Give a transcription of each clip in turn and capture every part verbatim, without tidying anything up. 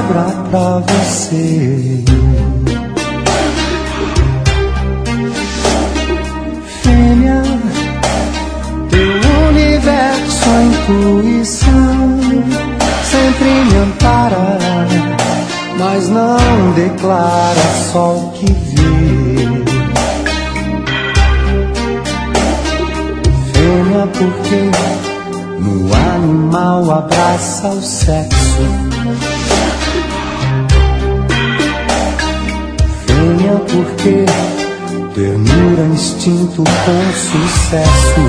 sobra pra você. Fêmea, teu universo, a intuição sempre me ampara, mas não declara só o que vê. Fêmea, porque no animal abraça o sexo. Fêmea, porque ternura, instinto com sucesso.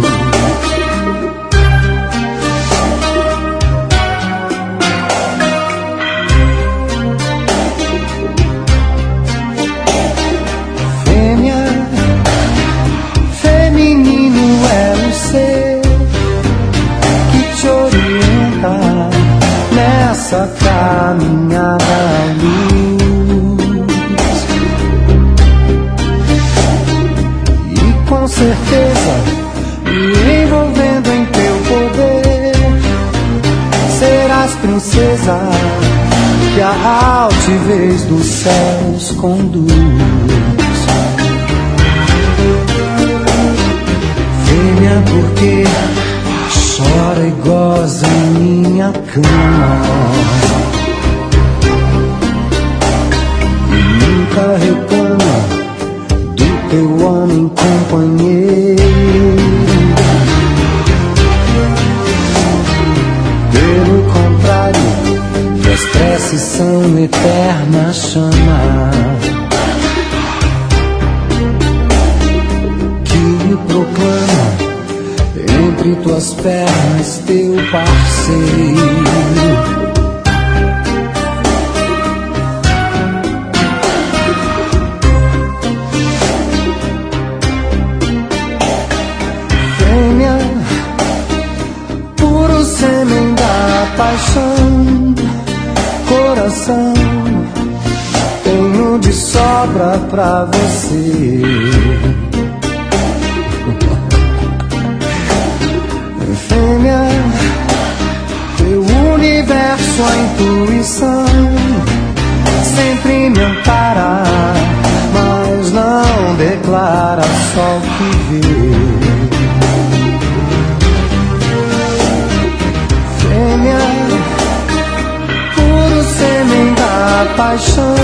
Essa caminhada à luz, e com certeza me envolvendo em teu poder, serás princesa que a altivez dos céus conduz. Fêmea, porque chora e goza em minha cama e nunca reclama do teu homem companheiro. Pelo contrário, tuas preces são eterna chama que proclama entre tuas pernas teu parceiro. Fêmea, puro sêmen da paixão, coração tenho de sobra pra você. Fêmea, teu universo, a intuição sempre me ampara, mas não declara só o que vê. Fêmea, puro sêmen da paixão,